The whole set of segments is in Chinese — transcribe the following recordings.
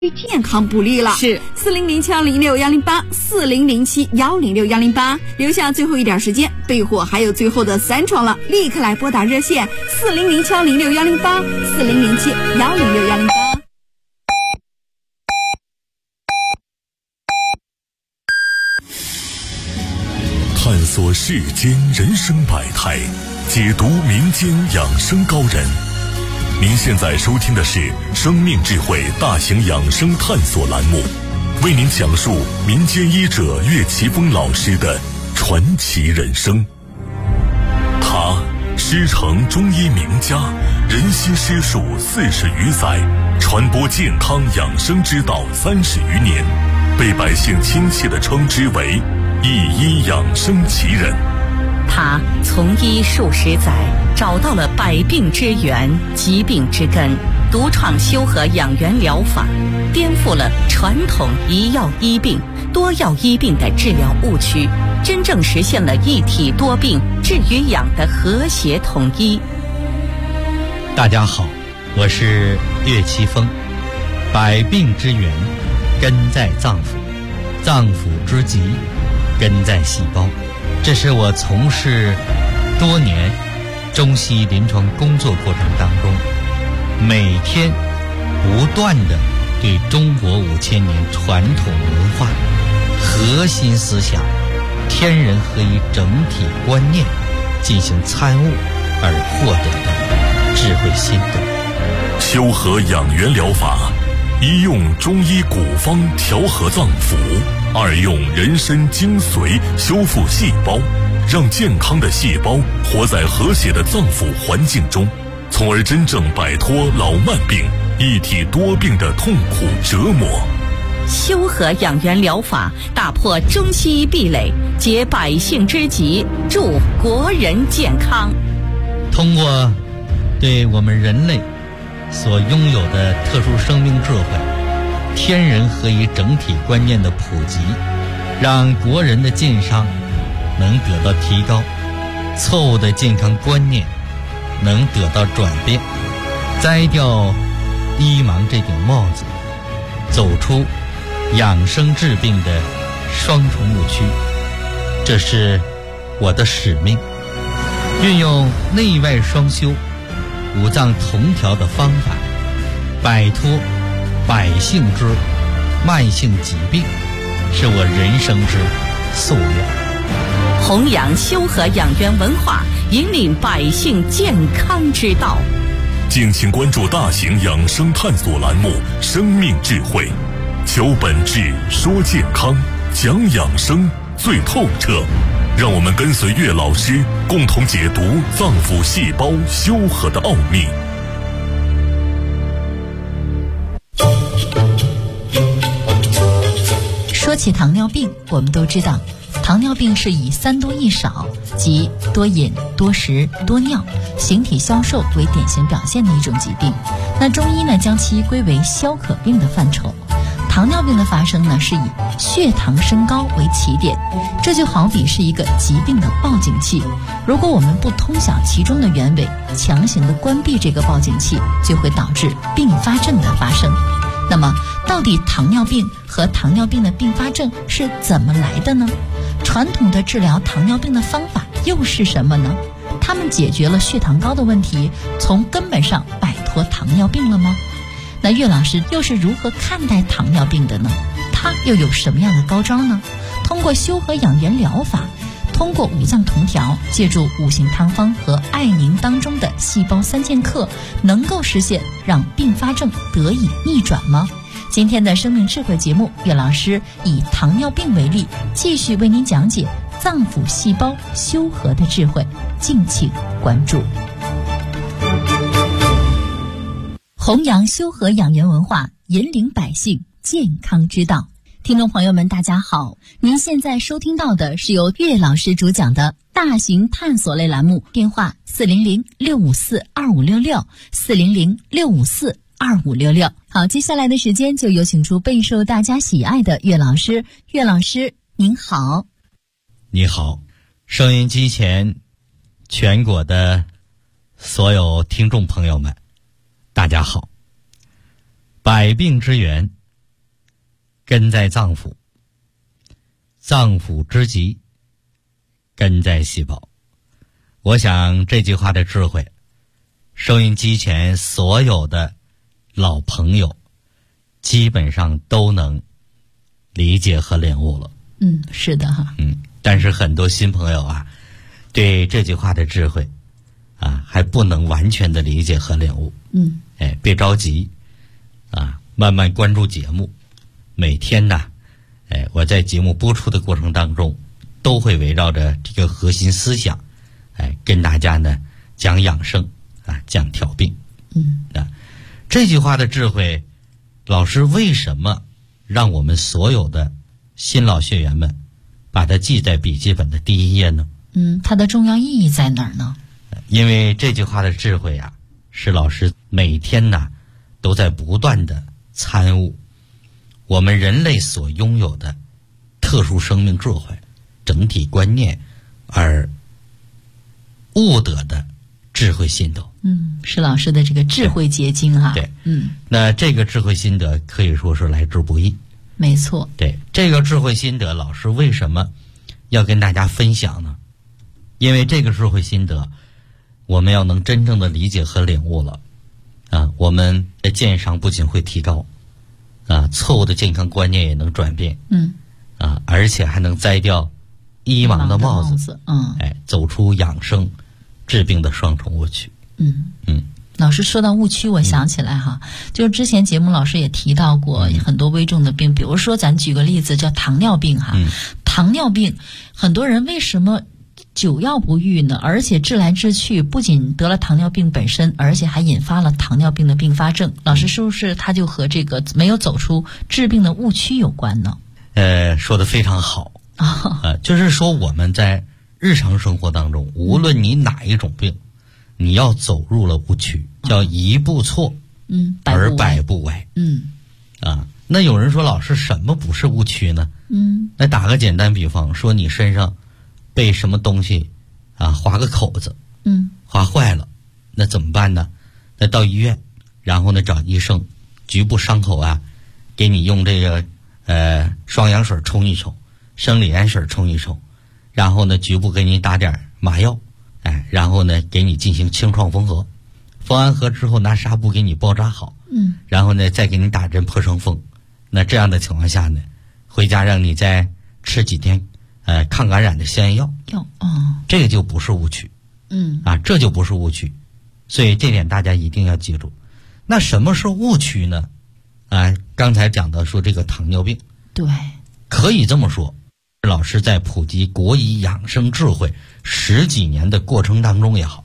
健康不利了。 是 4007-108，4007-106-108，留下最后一点时间，备货还有最后的3床了，立刻来拨打热线4007-106-108，4007-106-108。 探索世间人生百态，解读民间养生高人。您现在收听的是生命智慧大型养生探索栏目，为您讲述民间医者岳奇峰老师的传奇人生。他师承中医名家，人心师术40余载，传播健康养生之道30余年，被百姓亲切地称之为一医养生奇人。 他从医数十载，找到了百病之源、疾病之根，独创修和养元疗法，颠覆了传统一药医病、多药医病的治疗误区，真正实现了一体多病治与养的和谐统一。 大家好，我是岳奇峰。百病之源根在脏腑，脏腑之疾根在细胞。这是我从事多年中西医临床工作过程当中，每天不断地对中国5000年传统文化核心思想天人合一整体观念进行参悟而获得的智慧心得。 修和养元疗法，一用中医古方调和脏腑，二用人参精髓修复细胞，让健康的细胞活在和谐的脏腑环境中，从而真正摆脱老慢病、一体多病的痛苦折磨。 修和养元疗法打破中西医壁垒，解百姓之急，助国人健康。 通过对我们人类所拥有的特殊生命智慧、天人合一整体观念的普及，让国人的健康能得到提高，错误的健康观念能得到转变，摘掉医盲这顶帽子，走出养生治病的双重误区。这是我的使命，运用内外双修、五脏同调的方法，摆脱百姓之慢性疾病，是我人生之夙愿。 弘扬修和养元文化，引领百姓健康之道。 敬请关注大型养生探索栏目《生命智慧》，求本质，说健康，讲养生最透彻。让我们跟随岳老师，共同解读脏腑细胞修和的奥秘。 说起糖尿病，我们都知道糖尿病是以3多1少，即多饮、多食、多尿、形体消瘦为典型表现的一种疾病。那中医呢，将其归为消渴病的范畴。糖尿病的发生呢，是以血糖升高为起点，这就好比是一个疾病的报警器。如果我们不通晓其中的原委，强行的关闭这个报警器，就会导致并发症的发生。那么，到底糖尿病和糖尿病的并发症是怎么来的呢？传统的治疗糖尿病的方法又是什么呢？他们解决了血糖高的问题，从根本上摆脱糖尿病了吗？那岳老师又是如何看待糖尿病的呢？他又有什么样的高招呢？通过修和养元疗法，通过五脏同调，借助五行汤方和艾宁当中的细胞3剑客，能够实现让并发症得以逆转吗？今天的生命智慧节目，岳老师以糖尿病为例，继续为您讲解脏腑细胞修和的智慧，敬请关注。弘扬修和养元文化，引领百姓健康之道。听众朋友们，大家好，您现在收听到的是由岳老师主讲的大型探索类栏目，电话400-654-2566，400-654-2566。好，接下来的时间就有请出备受大家喜爱的岳老师。岳老师您好。 你好，收音机前全国的所有听众朋友们，大家好。百病之源根在脏腑，脏腑之疾，根在细胞。我想这句话的智慧，收音机前所有的老朋友基本上都能理解和领悟了。 是的哈。 但是很多新朋友啊，对这句话的智慧啊，还不能完全的理解和领悟。别着急啊，慢慢关注节目。每天呢，我在节目播出的过程当中，都会围绕着这个核心思想，跟大家呢讲养生啊，讲调病。这句话的智慧，老师为什么让我们所有的新老学员们把它记在笔记本的第一页呢？ 它的重要意义在哪儿呢？ 因为这句话的智慧啊，是老师每天呢都在不断的参悟我们人类所拥有的特殊生命智慧、整体观念而悟得的智慧心得。 是老师的这个智慧结晶哈。 对，那这个智慧心得可以说是来之不易。 没错。 对，这个智慧心得，老师为什么要跟大家分享呢？因为这个智慧心得，我们要能真正的理解和领悟了啊，我们的健康不仅会提高啊，错误的健康观念也能转变。而且还能摘掉医盲的帽子。走出养生治病的双重误区。 老师说到误区，我想起来哈，就是之前节目老师也提到过很多危重的病，比如说咱举个例子叫糖尿病哈。糖尿病很多人为什么久药不愈呢？而且治来治去，不仅得了糖尿病本身，而且还引发了糖尿病的并发症。老师是不是他就和这个没有走出治病的误区有关呢？ 说得非常好。就是说我们在日常生活当中，无论你哪一种病，你要走入了误区，叫一步错，而百步歪。那有人说，老师什么不是误区呢？那打个简单比方，说你身上被什么东西啊划个口子，划坏了，那怎么办呢？那到医院，然后呢找医生，局部伤口啊，给你用这个双氧水冲一冲，生理盐水冲一冲，然后呢局部给你打点麻药，然后呢给你进行清创缝合，缝完合之后拿纱布给你包扎好，然后呢再给你打针破伤风。那这样的情况下呢，回家让你再吃几天抗感染的消炎药。这个就不是误区。这就不是误区。所以这点大家一定要记住。那什么是误区呢？刚才讲到说这个糖尿病， 对， 可以这么说，老师在普及国医养生智慧10几年的过程当中也好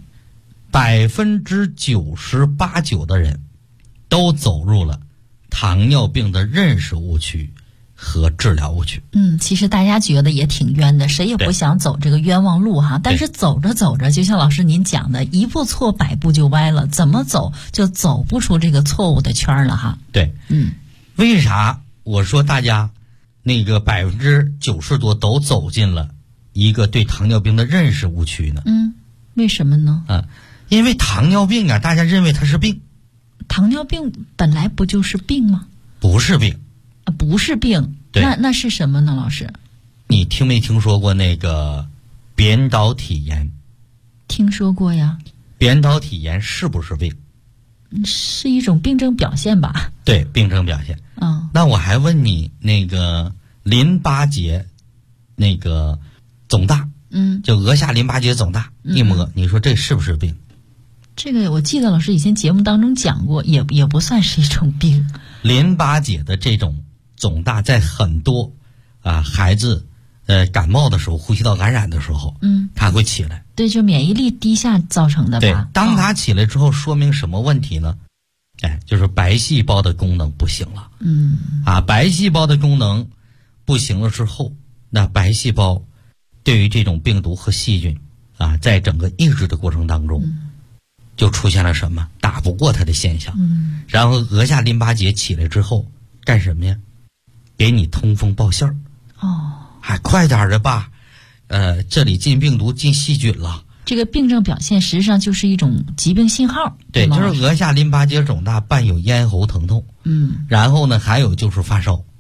，98%-99%的人都走入了糖尿病的认识误区和治疗误区。 其实大家觉得也挺冤的，谁也不想走这个冤枉路哈。但是走着走着，就像老师您讲的，一步错百步就歪了，怎么走就走不出这个错误的圈了哈。 对，为啥我说大家那个90%多都走进了一个对糖尿病的认识误区呢？ 为什么呢？ 因为糖尿病啊，大家认为它是病。 糖尿病本来不就是病吗？ 不是病。 不是病。那是什么呢？老师， 你听没听说过那个扁桃体炎？ 听说过呀。 扁桃体炎是不是病？ 是一种病症表现吧？ 对，病症表现。那我还问你，那个淋巴结那个肿大，就额下淋巴结肿大，一摸，你说这是不是病？ 这个我记得老师以前节目当中讲过，也不算是一种病。 淋巴结的这种肿大，在很多孩子感冒的时候，呼吸道感染的时候，它会起来。对，就免疫力低下造成的吧。对，当它起来之后，说明什么问题呢？就是白细胞的功能不行了。白细胞的功能不行了之后，那白细胞对于这种病毒和细菌在整个抑制的过程当中，就出现了什么打不过它的现象。然后额下淋巴结起来之后干什么呀？给你通风报信儿。还快点的吧，这里进病毒进细菌了。这个病症表现实际上就是一种疾病信号。对，就是额下淋巴结肿大，伴有咽喉疼痛。然后呢，还有就是发烧。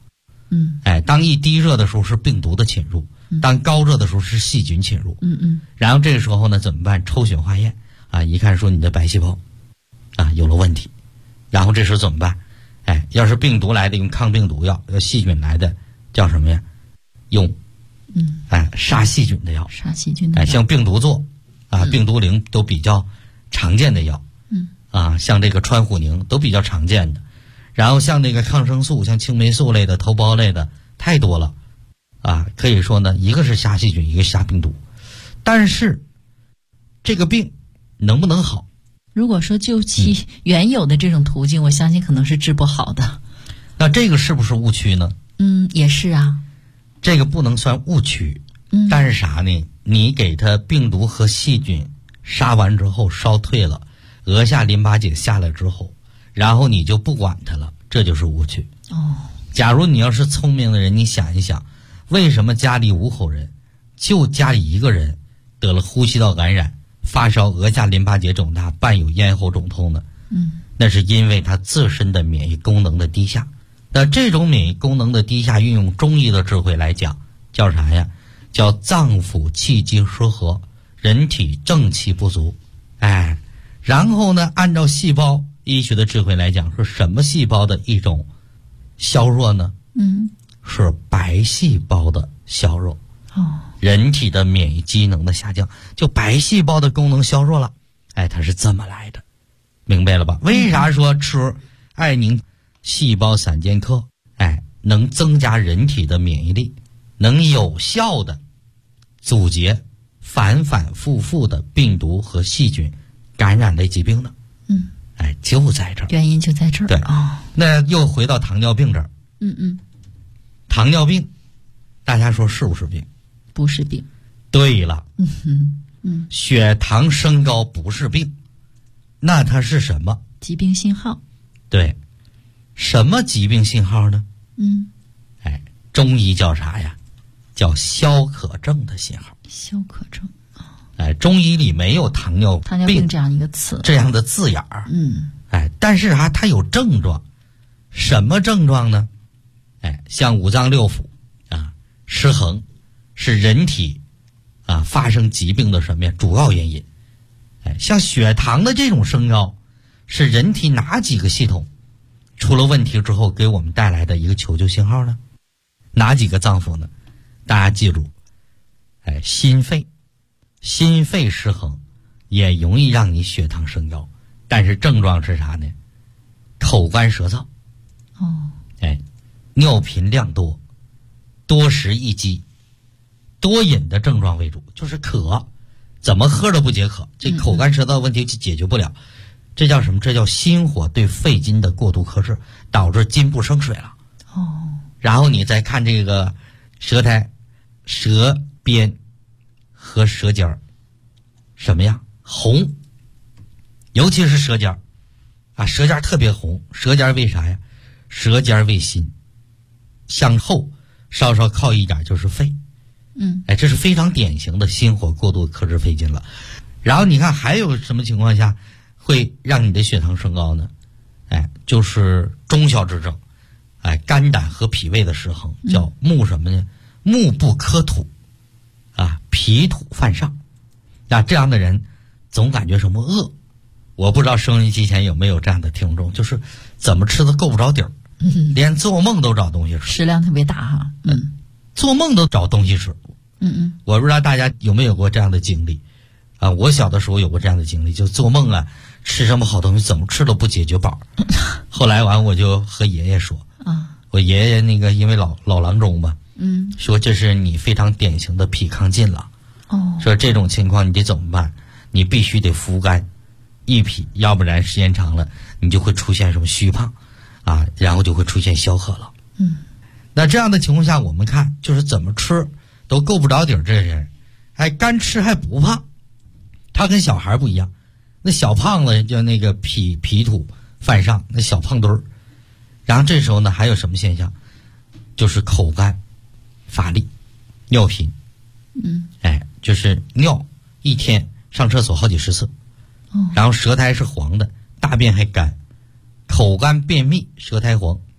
当一低热的时候是病毒的侵入，当高热的时候是细菌侵入。然后这个时候呢怎么办？抽血化验一看说你的白细胞有了问题，然后这时候怎么办？要是病毒来的用抗病毒药，要细菌来的叫什么呀？用杀细菌的药。 杀细菌的药。 像病毒唑病毒灵都比较常见的药。像这个川虎宁都比较常见的。然后像这个抗生素，像青霉素类的、头孢类的太多了可以说呢，一个是杀细菌，一个杀病毒。但是这个病能不能好？ 如果说就其原有的这种途径，我相信可能是治不好的。 那这个是不是误区呢？ 也是啊。 这个不能算误区。但是啥呢？你给它病毒和细菌杀完之后烧退了，额下淋巴结下来之后，然后你就不管它了，这就是误区。假如你要是聪明的人，你想一想，为什么家里5口人，就家里一个人得了呼吸道感染、发烧、额下淋巴结肿大、伴有咽喉肿痛呢？那是因为他自身的免疫功能的低下。那这种免疫功能的低下，运用中医的智慧来讲，叫啥呀？叫脏腑气机失和，人体正气不足。然后呢，按照细胞医学的智慧来讲，是什么细胞的一种削弱呢？是白细胞的削弱。人体的免疫机能的下降，就白细胞的功能削弱了。它是这么来的，明白了吧？为啥说吃艾宁细胞散健克，能增加人体的免疫力，能有效的阻截反反复复的病毒和细菌感染类疾病呢？就在这儿， 原因就在这儿。 对那又回到糖尿病这儿。糖尿病，大家说是不是病？ 不是病。 对了。血糖升高不是病，那它是什么？ 疾病信号。 对，什么疾病信号呢？中医叫啥呀？叫消渴症的信号。 消渴症。 中医里没有糖尿病这样一个词， 这样的字眼儿。但是它有症状。什么症状呢？像五脏六腑失衡，是人体发生疾病的什么呀？主要原因。像血糖的这种升高，是人体哪几个系统出了问题之后给我们带来的一个求救信号呢？哪几个脏腑呢？大家记住，心肺失衡也容易让你血糖升高，但是症状是啥呢？口干舌燥。尿频量多，多食易饥，多饮的症状为主，就是渴，怎么喝都不解渴，这口干舌燥问题就解决不了。这叫什么？这叫心火对肺经的过度克制，导致筋不生水了。然后你再看这个舌苔、舌边和舌尖儿什么样？红，尤其是舌尖儿舌尖特别红。舌尖为啥呀？舌尖为心，向后稍稍靠一点就是肺。这是非常典型的心火过度克制肺经了。然后你看还有什么情况下会让你的血糖升高呢？就是中小之症，肝胆和脾胃的失衡，叫目什么呢？目不可吐脾土犯上。这样的人总感觉什么饿。我不知道收音机前有没有这样的听众，就是怎么吃都够不着底儿，连做梦都找东西吃， 食量特别大哈。 做梦都找东西吃。我不知道大家有没有过这样的经历我小的时候有过这样的经历，就做梦吃什么好东西怎么吃都不解决饱。后来我就和爷爷说我爷爷那个因为老郎中吧，说这是你非常典型的脾亢进了。说这种情况你得怎么办？你必须得扶肝益脾，要不然时间长了你就会出现什么虚胖然后就会出现消渴了。那这样的情况下，我们看就是怎么吃都够不着底儿，这人干吃还不胖。他跟小孩不一样，那小胖子叫那个脾土犯上，那小胖墩儿。然后这时候呢还有什么现象？就是口干乏力，尿频。就是尿一天上厕所好几十次。然后舌苔是黄的，大便还干，口干便秘，舌苔黄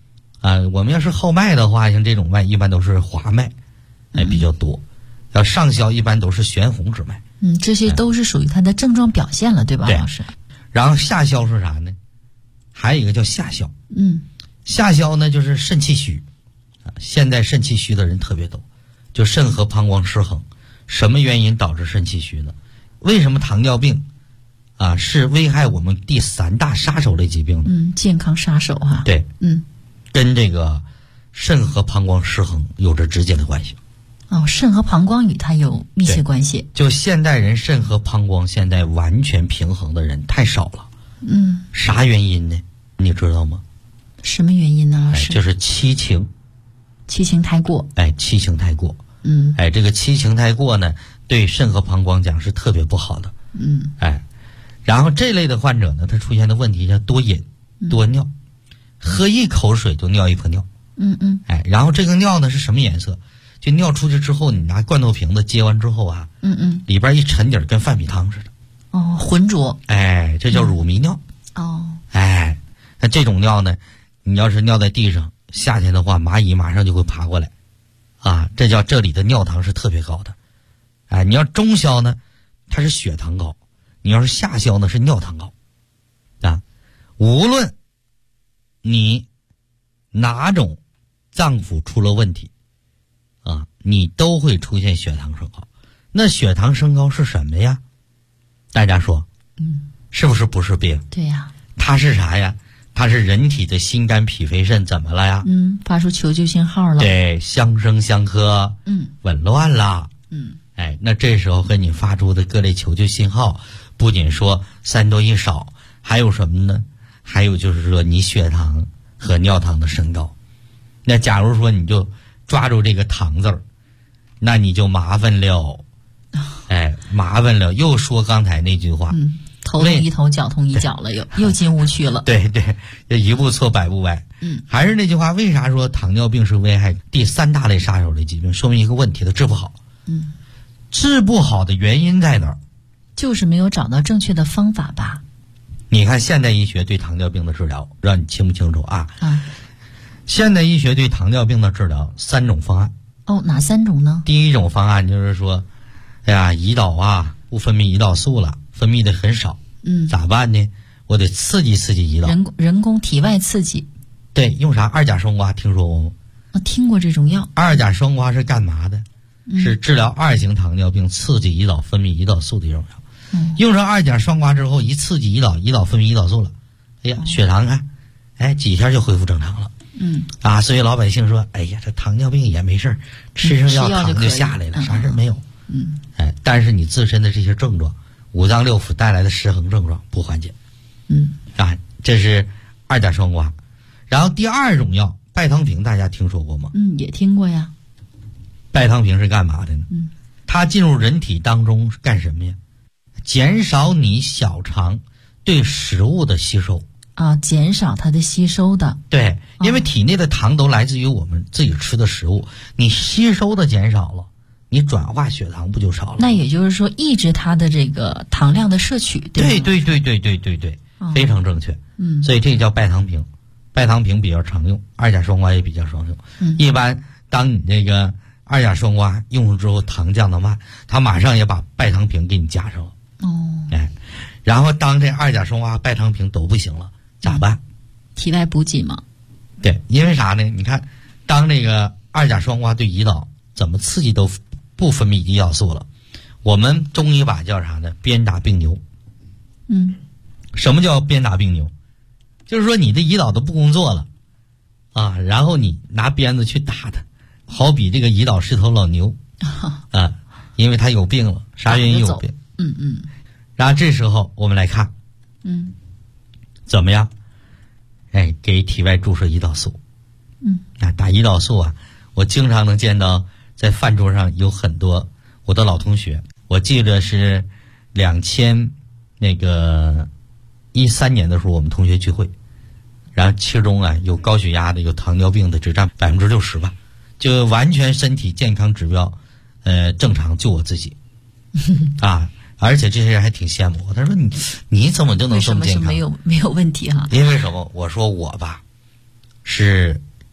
我们要是后脉的话，像这种脉一般都是滑脉，比较多。要上消一般都是悬红之脉。 这些都是属于它的症状表现了，对吧，老师？ 然后下消是啥呢？还有一个叫下消。下消呢就是肾气虚。现在肾气虚的人特别多，就肾和膀胱失衡。什么原因导致肾气虚呢？为什么糖尿病是危害我们第3大杀手类疾病呢？ 健康杀手哈。 对，跟这个肾和膀胱失衡有着直接的关系。 肾和膀胱与它有密切关系。 就现代人肾和膀胱现在完全平衡的人太少了。啥原因呢？你知道吗？ 什么原因呢？ 就是七情。 七情太过。 七情太过。这个七情太过呢，对肾和膀胱讲是特别不好的。然后这类的患者呢，他出现的问题叫多饮多尿，喝一口水就尿一泼尿。然后这个尿呢是什么颜色？就尿出去之后，你拿罐头瓶子接完之后里边一沉底儿跟饭米汤似的。 浑浊。 这叫乳糜尿。那这种尿呢，你要是尿在地上，夏天的话蚂蚁马上就会爬过来。这叫这里的尿糖是特别高的。你要中消呢，它是血糖高；你要是下消呢，是尿糖高。无论你哪种脏腑出了问题，你都会出现血糖升高。那血糖升高是什么呀？大家说，是不是病？ 对呀。 它是啥呀？它是人体的心肝脾肺肾怎么了呀？ 发出求救信号了。 对，相生相克，紊乱了。那这时候跟你发出的各类求救信号，不仅说3多1少，还有什么呢？还有就是说你血糖和尿糖的升高。那假如说你就抓住这个糖字儿，那你就麻烦了。麻烦了。又说刚才那句话。 头痛医头，脚痛医脚了，又进误区了。 对，一步错百步歪。还是那句话，为啥说糖尿病是危害第3大类杀手类疾病？说明一个问题，它治不好。治不好的原因在哪儿？ 就是没有找到正确的方法吧。 你看现代医学对糖尿病的治疗，让你清不清楚啊？现代医学对糖尿病的治疗3种方案。 哪3种呢？ 第一种方案就是说，胰岛不分泌胰岛素了，分泌的很少。咋办呢？我得刺激胰岛。 人工体外刺激。 对，用啥？2甲双胍听说过吗？ 听过这种药。 2甲双胍是干嘛的？是治疗2型糖尿病刺激胰岛分泌胰岛素的这种药。用上2甲双胍之后，一刺激胰岛分泌胰岛素了，血糖看，几天就恢复正常了。所以老百姓说，这糖尿病也没事，吃上药糖就下来了，啥事没有。但是你自身的这些症状，五脏六腑带来的失衡症状不缓解。这是2甲双胍。然后第2种药拜汤平，大家听说过吗？ 也听过呀。 拜汤平是干嘛的呢？它进入人体当中是干什么呀？减少你小肠对食物的吸收。 减少它的吸收的。 对，因为体内的糖都来自于我们自己吃的食物，你吸收的减少了，你转化血糖不就少了？ 那也就是说抑制它的这个糖量的摄取，对吧？对，非常正确。所以这叫拜汤平。拜汤平比较常用，2甲双胍也比较常用。一般当你这个2甲双胍用了之后，糖降得慢，它马上也把拜汤平给你加上了。然后当这2甲双胍、拜汤平都不行了，咋办？ 体外补给嘛。 对，因为啥呢？你看，当这个2甲双胍对胰岛怎么刺激都不分泌胰岛素了，我们中医把叫啥呢？鞭打病牛。什么叫鞭打病牛？就是说你的胰岛都不工作了然后你拿鞭子去打它，好比这个胰岛是头老牛因为它有病了。啥原因有病？然后这时候我们来看怎么样给体外注射胰岛素。打胰岛素我经常能见到在饭桌上有很多我的老同学。我记得是2013年的时候，我们同学聚会，然后其中有高血压的，有糖尿病的，只占60%吧，就完全身体健康指标正常，就我自己而且这些人还挺羡慕我。他说你怎么就能这么健康？ 为什么没有问题因为什么？我说我吧是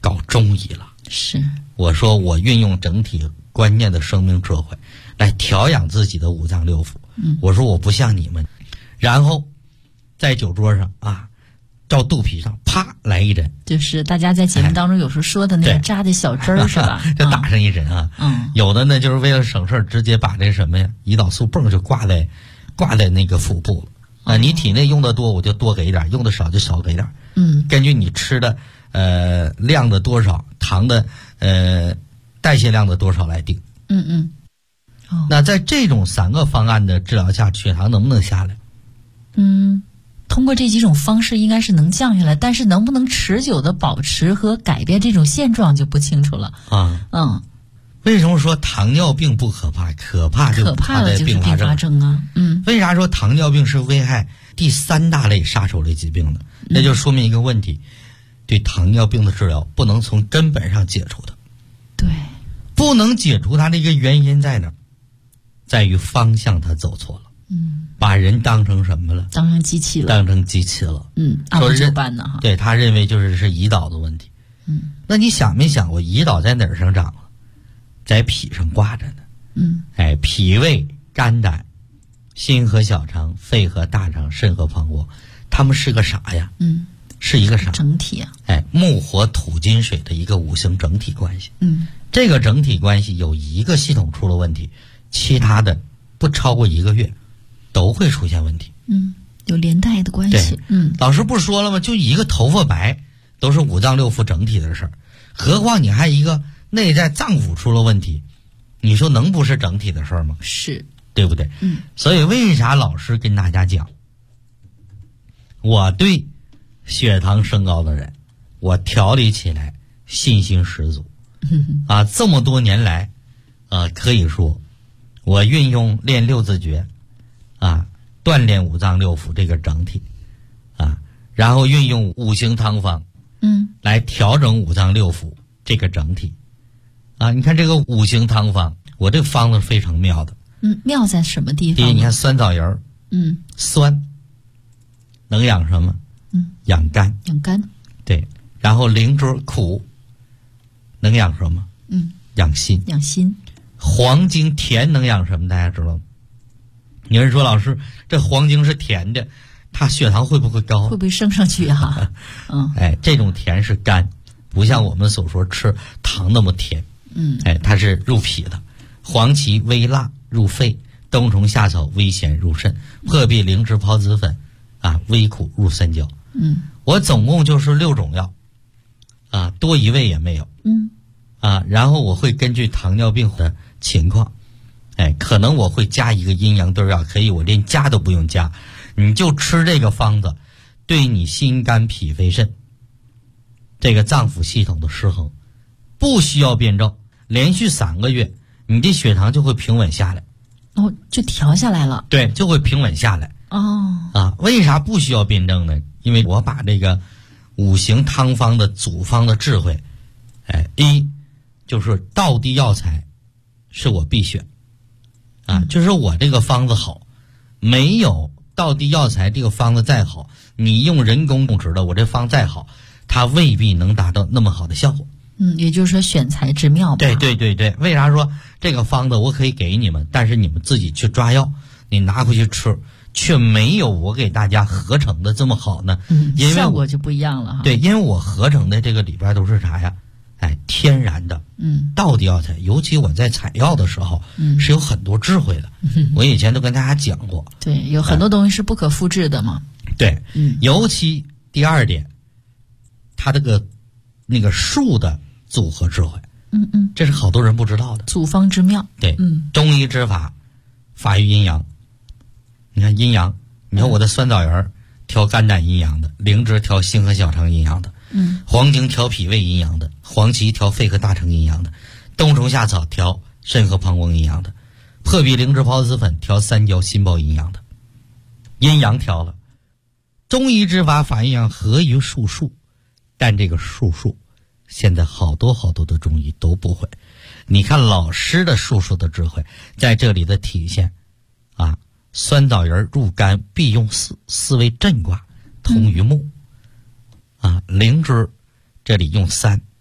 搞中医了。 是， 我说我运用整体观念的生命智慧来调养自己的五脏六腑。我说我不像你们，然后在酒桌上啊，照肚皮上啪来一针， 就是大家在节目当中有时候说的那个扎的小针儿是吧？ 就打上一针啊。有的呢就是为了省事儿，直接把这什么呀胰岛素泵就挂在那个腹部了。你体内用的多，我就多给一点；用的少就少给点。根据你吃的量的多少，糖的代谢量的多少来定。那在这种3个方案的治疗下，血糖能不能下来？ 通过这几种方式应该是能降下来，但是能不能持久的保持和改变这种现状就不清楚了。 为什么说糖尿病不可怕？可怕就可怕的就是并发症啊。 为啥说糖尿病是危害第3大类杀手类疾病呢？那就说明一个问题，对糖尿病的治疗不能从根本上解除它。 对， 不能解除它的一个原因在哪儿？在于方向它走错了。把人当成什么了？ 当成机器了。 当成机器了。 按部就班的哈。 对，他认为是胰岛的问题。那你想没想过胰岛在哪儿上长了？在脾上挂着呢。脾胃、肝胆、心和小肠、肺和大肠、肾和膀胱，它们是个啥呀？是一个啥？ 整体啊。 木火土金水的一个五行整体关系。这个整体关系有一个系统出了问题，其他的不超过1个月都会出现问题。 有连带的关系。 老师不说了吗？就一个头发白都是五脏六腑整体的事儿，何况你还一个内在脏腑出了问题，你说能不是整体的事儿吗？ 是， 对不对？所以为啥老师跟大家讲，我对血糖升高的人，我调理起来信心十足。这么多年来，可以说我运用练6字诀，锻炼五脏六腑这个整体，然后运用5行汤方，来调整五脏六腑这个整体。你看这个5行汤方，我这方子非常妙的。 妙在什么地方？ 第一，你看酸枣仁，酸，能养什么？养肝。 养肝。 对，然后灵芝苦，能养什么？养心。 养心。 黄精甜能养什么？大家知道吗？有人说老师，这黄精是甜的，它血糖会不会高？ 会不会升上去啊？ 这种甜是甘，不像我们所说吃糖那么甜。它是入脾的。黄芪微辣入肺，冬虫夏草微咸入肾，破壁灵芝孢子粉微苦入三焦。我总共就是6种药，多一味也没有。然后我会根据糖尿病的情况，可能我会加一个阴阳对药，可以我连加都不用加，你就吃这个方子，对你心肝脾肺肾这个脏腑系统的失衡不需要辩证，连续3个月你的血糖就会平稳下来。 就调下来了。 对，就会平稳下来。为啥不需要辩证呢？因为我把这个5行汤方的组方的智慧，一就是道地药材是我必选，就是我这个方子好，没有道地药材这个方子再好，你用人工种植的，我这方再好，它未必能达到那么好的效果。 也就是说选材之妙吧。 对，为啥说这个方子我可以给你们，但是你们自己去抓药，你拿回去吃，却没有我给大家合成的这么好呢？因为效果就不一样了哈。 对，因为我合成的这个里边都是啥呀？天然的，道地药材。尤其我在采药的时候，是有很多智慧的。我以前都跟大家讲过。 对，有很多东西是不可复制的嘛。 对，尤其第2点，它这个那个数的组合智慧，这是好多人不知道的。 组方之妙。 对，中医之法，法于阴阳。你看阴阳，你看我的酸枣仁调肝胆阴阳的，灵芝调心和小肠阴阳的，黄精调脾胃阴阳的，黄芪调肺和大肠阴阳的，冬虫夏草调肾和膀胱阴阳的，破壁灵芝孢子粉调三焦心包阴阳的，阴阳调了。中医之法法阴阳合于术数，但这个术数现在好多的中医都不会。你看老师的术数的智慧在这里的体现酸枣仁入肝必用4为震卦，通于目。灵芝这里用3，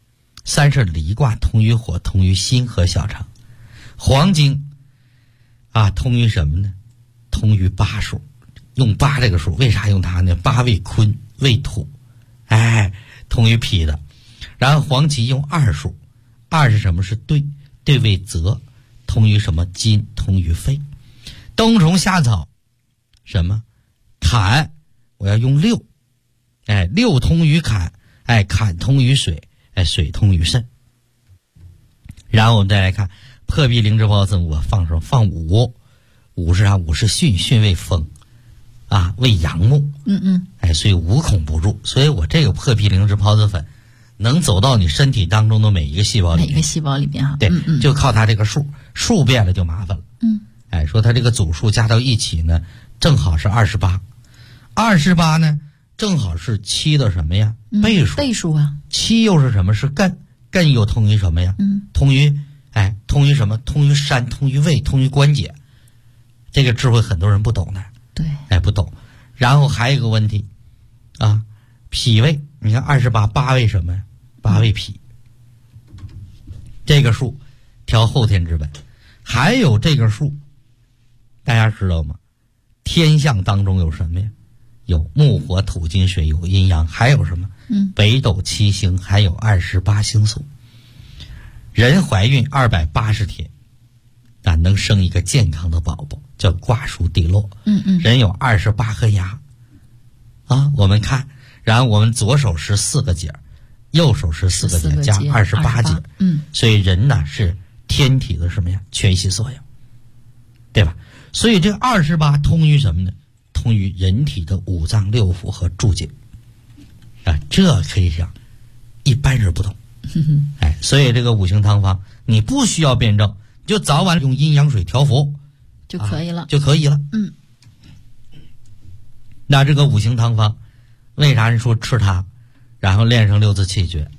3是离卦，通于火，通于心和小肠。黄金通于什么呢？通于8数，用8这个数，为啥用它呢？8为坤，为土，通于脾的。然后黄芪用2数，2是什么？是兑，兑为泽，通于什么？金，通于肺。冬虫夏草什么？坎，我要用6， 6通于坎，坎通于水，水通于肾。然后我们再来看破壁灵芝孢子，我放什么？放5，5是啥？5是巽，巽为风为阳木，所以无孔不入。所以我这个破壁灵芝孢子粉能走到你身体当中的每一个细胞里面， 每一个细胞里面对，就靠它这个数变了就麻烦了。说它这个组数加到一起呢，正好是28呢，正好是7的什么呀？倍数。 倍数啊。 7又是什么？是艮，艮又通于什么呀？通于什么？通于山，通于胃，通于关节。这个智慧很多人不懂的。 对， 不懂。然后还有一个问题脾胃，你看28，8为什么呀？8为脾。这个数调后天之本。还有这个数大家知道吗？天象当中有什么呀？有木火土金水，有阴阳，还有什么？北斗7星，还有28星宿。人怀孕280天能生一个健康的宝宝，叫卦书地落。人有28颗牙我们看，然后我们左手是4个节，右手是4个节加28节。所以人呢是天体的什么呀？全息缩影，对吧？所以这个28通于什么呢？通于人体的5脏6腑和诸节这可以讲一般人不懂。所以这个五行汤方你不需要辩证，就早晚用阴阳水调服就可以了， 那这个五行汤方为啥人说吃它然后练成6字气诀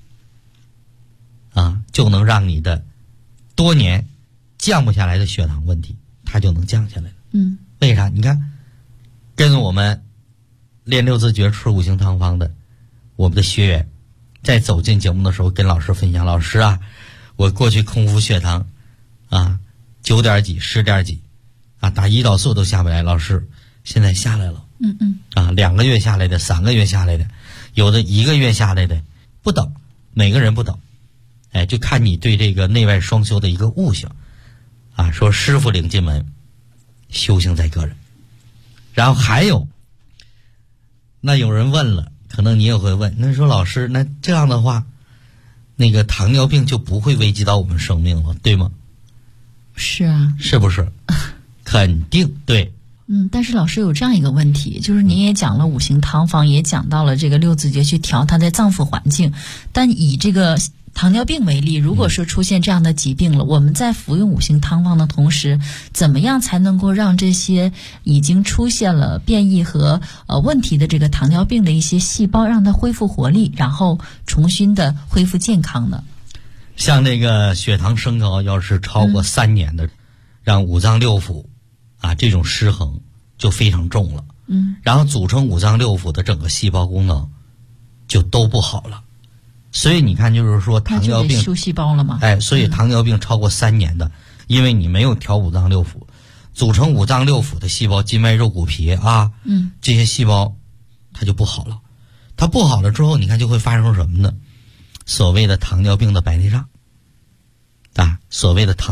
就能让你的多年降不下来的血糖问题它就能降下来了。为啥？你看跟我们练6字诀吃五行汤方的我们的学员在走进节目的时候跟老师分享，老师我过去空腹血糖9点几10点几打胰岛素都下不来，老师现在下来了。2个月下来的，3个月下来的，有的1个月下来的，不等，每个人不等。就看你对这个内外双修的一个悟性说师傅领进门，修行在个人。然后还有那有人问了，可能你也会问，那说老师，那这样的话那个糖尿病就不会危及到我们生命了，对吗？ 是啊。 是不是？肯定对。 但是老师有这样一个问题，就是您也讲了五行汤方，也讲到了这个6字诀去调它的脏腑环境，但以这个糖尿病为例，如果说出现这样的疾病了，我们在服用五行汤方的同时，怎么样才能够让这些已经出现了变异和问题的这个糖尿病的一些细胞让它恢复活力，然后重新的恢复健康呢？ 像那个血糖升高要是超过3年的，让5脏6腑这种失衡就非常重了。然后组成5脏6腑的整个细胞功能就都不好了。所以你看，就是说糖尿病修细胞了吗？ 所以糖尿病超过3年的，因为你没有调5脏6腑，组成5脏6腑的细胞，筋脉肉骨皮这些细胞它就不好了。它不好了之后，你看就会发生什么呢？所谓的糖尿病的白内障所谓的糖